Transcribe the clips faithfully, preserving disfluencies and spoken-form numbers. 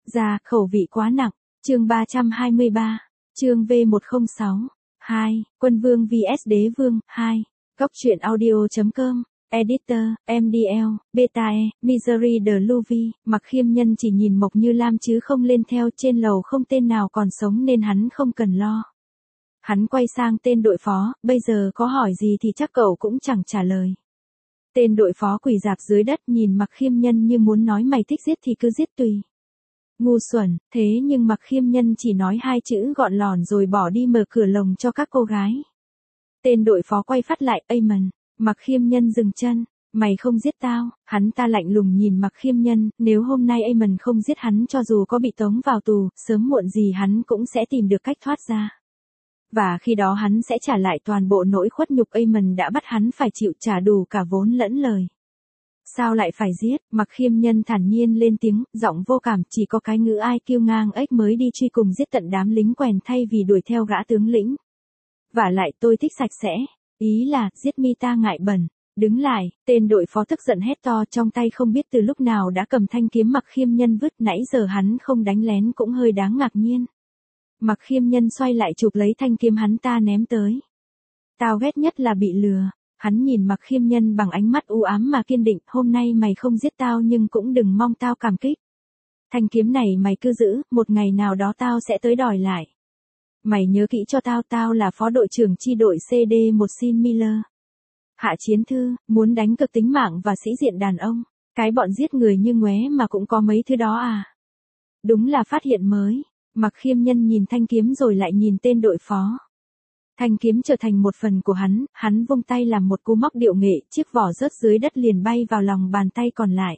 Ra, khẩu vị quá nặng. Chương ba trăm hai mươi ba. Chương V một không sáu. hai. Quân Vương vs Đế Vương. hai. Góc truyện audio chấm com. Editor, em đê lờ, Beta E, Misery de Louvi. Mặc Khiêm Nhân chỉ nhìn Mộc Như Lam chứ không lên theo, trên lầu không tên nào còn sống nên hắn không cần lo. Hắn quay sang tên đội phó, bây giờ có hỏi gì thì chắc cậu cũng chẳng trả lời. Tên đội phó quỳ rạp dưới đất nhìn Mặc Khiêm Nhân như muốn nói mày thích giết thì cứ giết tùy. Ngu xuẩn, thế nhưng Mặc Khiêm Nhân chỉ nói hai chữ gọn lỏn rồi bỏ đi mở cửa lồng cho các cô gái. Tên đội phó quay phát lại, Amen. Mặc Khiêm Nhân dừng chân, mày không giết tao. Hắn ta lạnh lùng nhìn Mặc Khiêm Nhân, nếu hôm nay Amen không giết hắn cho dù có bị tống vào tù, sớm muộn gì hắn cũng sẽ tìm được cách thoát ra. Và khi đó hắn sẽ trả lại toàn bộ nỗi khuất nhục Amen đã bắt hắn phải chịu, trả đủ cả vốn lẫn lời. Sao lại phải giết? Mặc Khiêm Nhân thản nhiên lên tiếng, giọng vô cảm, chỉ có cái ngữ ai kiêu ngang ếch mới đi truy cùng giết tận đám lính quèn thay vì đuổi theo gã tướng lĩnh. Vả lại tôi thích sạch sẽ, ý là giết mi ta ngại bẩn. Đứng lại, tên đội phó tức giận hét to, trong tay không biết từ lúc nào đã cầm thanh kiếm Mặc Khiêm Nhân vứt, nãy giờ hắn không đánh lén cũng hơi đáng ngạc nhiên. Mặc Khiêm Nhân xoay lại chụp lấy thanh kiếm hắn ta ném tới. Tao ghét nhất là bị lừa. Hắn nhìn Mặc Khiêm Nhân bằng ánh mắt u ám mà kiên định, hôm nay mày không giết tao nhưng cũng đừng mong tao cảm kích. Thanh kiếm này mày cứ giữ, một ngày nào đó tao sẽ tới đòi lại. Mày nhớ kỹ cho tao, tao là phó đội trưởng chi đội xê đê một Sin Miller. Hạ chiến thư, muốn đánh cực tính mạng và sĩ diện đàn ông, cái bọn giết người như ngoé mà cũng có mấy thứ đó à. Đúng là phát hiện mới. Mặc Khiêm Nhân nhìn thanh kiếm rồi lại nhìn tên đội phó. Thanh kiếm trở thành một phần của hắn, hắn vung tay làm một cú móc điệu nghệ, chiếc vỏ rớt dưới đất liền bay vào lòng bàn tay còn lại.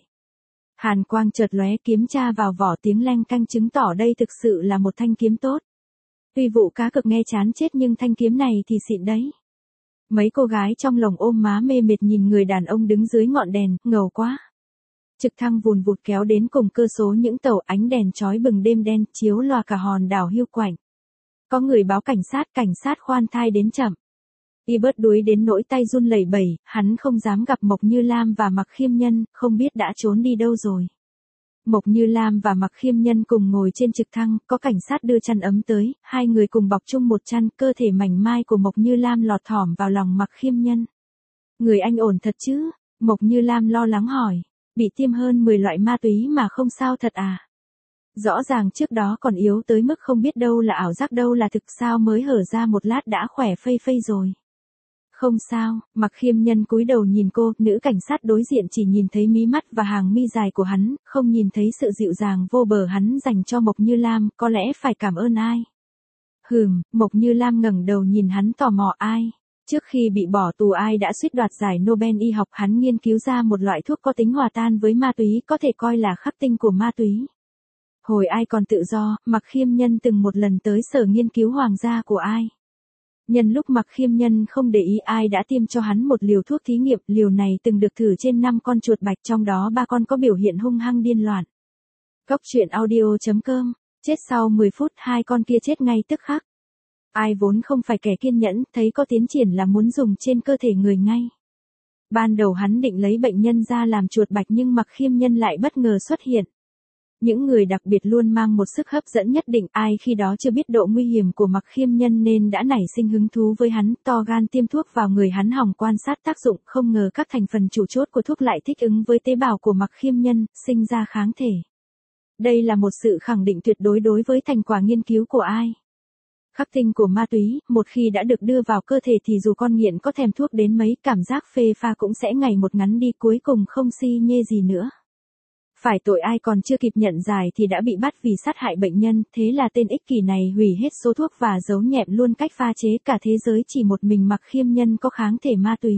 Hàn quang chợt lóe, kiếm tra vào vỏ tiếng leng canh chứng tỏ đây thực sự là một thanh kiếm tốt. Tuy vụ cá cực nghe chán chết nhưng thanh kiếm này thì xịn đấy. Mấy cô gái trong lồng ôm má mê mệt nhìn người đàn ông đứng dưới ngọn đèn, ngầu quá. Trực thăng vùn vụt kéo đến cùng cơ số những tàu, ánh đèn chói bừng đêm đen, chiếu lòa cả hòn đảo hiu quạnh. Có người báo cảnh sát, cảnh sát khoan thai đến chậm. Y bớt đuối đến nỗi tay run lẩy bẩy, hắn không dám gặp Mộc Như Lam và Mặc Khiêm Nhân, không biết đã trốn đi đâu rồi. Mộc Như Lam và Mặc Khiêm Nhân cùng ngồi trên trực thăng, có cảnh sát đưa chăn ấm tới, hai người cùng bọc chung một chăn, cơ thể mảnh mai của Mộc Như Lam lọt thỏm vào lòng Mặc Khiêm Nhân. Người anh ổn thật chứ? Mộc Như Lam lo lắng hỏi. Bị tiêm hơn mười loại ma túy mà không sao thật à? Rõ ràng trước đó còn yếu tới mức không biết đâu là ảo giác đâu là thực, sao mới hở ra một lát đã khỏe phây phây rồi. Không sao. Mặc Khiêm Nhân cúi đầu nhìn cô, nữ cảnh sát đối diện chỉ nhìn thấy mí mắt và hàng mi dài của hắn, không nhìn thấy sự dịu dàng vô bờ hắn dành cho Mộc Như Lam, có lẽ phải cảm ơn ai. Hừm, Mộc Như Lam ngẩng đầu nhìn hắn tò mò, ai? Trước khi bị bỏ tù ai đã suýt đoạt giải Nobel y học, hắn nghiên cứu ra một loại thuốc có tính hòa tan với ma túy, có thể coi là khắc tinh của ma túy. Hồi ai còn tự do, Mặc Khiêm Nhân từng một lần tới sở nghiên cứu hoàng gia của ai. Nhân lúc Mặc Khiêm Nhân không để ý, ai đã tiêm cho hắn một liều thuốc thí nghiệm, liều này từng được thử trên năm con chuột bạch, trong đó ba con có biểu hiện hung hăng điên loạn. Góc truyện audio chấm com, chết sau mười phút, hai con kia chết ngay tức khắc. Ai vốn không phải kẻ kiên nhẫn, thấy có tiến triển là muốn dùng trên cơ thể người ngay. Ban đầu hắn định lấy bệnh nhân ra làm chuột bạch nhưng Mặc Khiêm Nhân lại bất ngờ xuất hiện. Những người đặc biệt luôn mang một sức hấp dẫn nhất định, ai khi đó chưa biết độ nguy hiểm của Mặc Khiêm Nhân nên đã nảy sinh hứng thú với hắn, to gan tiêm thuốc vào người hắn hòng quan sát tác dụng, không ngờ các thành phần chủ chốt của thuốc lại thích ứng với tế bào của Mặc Khiêm Nhân, sinh ra kháng thể. Đây là một sự khẳng định tuyệt đối đối với thành quả nghiên cứu của ai. Khắc tinh của ma túy, một khi đã được đưa vào cơ thể thì dù con nghiện có thèm thuốc đến mấy, cảm giác phê pha cũng sẽ ngày một ngắn đi, cuối cùng không si nhê gì nữa. Phải tội ai còn chưa kịp nhận giải thì đã bị bắt vì sát hại bệnh nhân, thế là tên ích kỷ này hủy hết số thuốc và giấu nhẹm luôn cách pha chế, cả thế giới chỉ một mình Mặc Khiêm Nhân có kháng thể ma túy.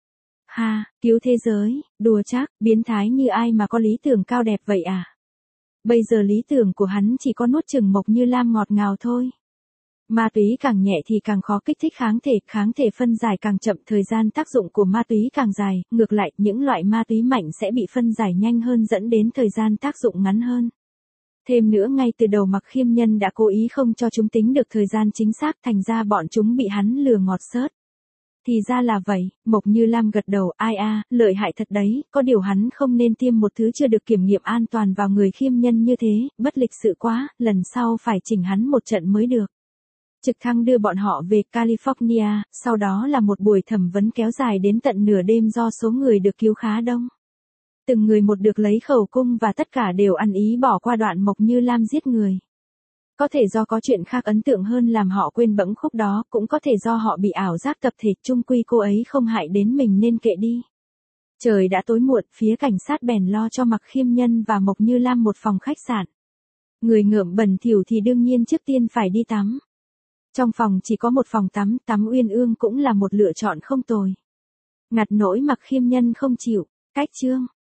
Ha, cứu thế giới, đùa chắc, biến thái như ai mà có lý tưởng cao đẹp vậy à? Bây giờ lý tưởng của hắn chỉ có nuốt chửng Mộc Như Lam ngọt ngào thôi. Ma túy càng nhẹ thì càng khó kích thích kháng thể, kháng thể phân giải càng chậm, thời gian tác dụng của ma túy càng dài, ngược lại, những loại ma túy mạnh sẽ bị phân giải nhanh hơn dẫn đến thời gian tác dụng ngắn hơn. Thêm nữa, ngay từ đầu Mặc Khiêm Nhân đã cố ý không cho chúng tính được thời gian chính xác, thành ra bọn chúng bị hắn lừa ngọt xớt. Thì ra là vậy, Mộc Như Lam gật đầu, ai a, lợi hại thật đấy, có điều hắn không nên tiêm một thứ chưa được kiểm nghiệm an toàn vào người khiêm nhân như thế, bất lịch sự quá, lần sau phải chỉnh hắn một trận mới được. Trực thăng đưa bọn họ về California, sau đó là một buổi thẩm vấn kéo dài đến tận nửa đêm do số người được cứu khá đông. Từng người một được lấy khẩu cung và tất cả đều ăn ý bỏ qua đoạn Mộc Như Lam giết người. Có thể do có chuyện khác ấn tượng hơn làm họ quên bẵng khúc đó, cũng có thể do họ bị ảo giác tập thể, chung quy cô ấy không hại đến mình nên kệ đi. Trời đã tối muộn, phía cảnh sát bèn lo cho Mạc Khiêm Nhân và Mộc Như Lam một phòng khách sạn. Người ngợm bẩn thỉu thì đương nhiên trước tiên phải đi tắm. Trong phòng chỉ có một phòng tắm, tắm uyên ương cũng là một lựa chọn không tồi. Ngặt nỗi Mạc Khiêm Nhân không chịu, cách chương.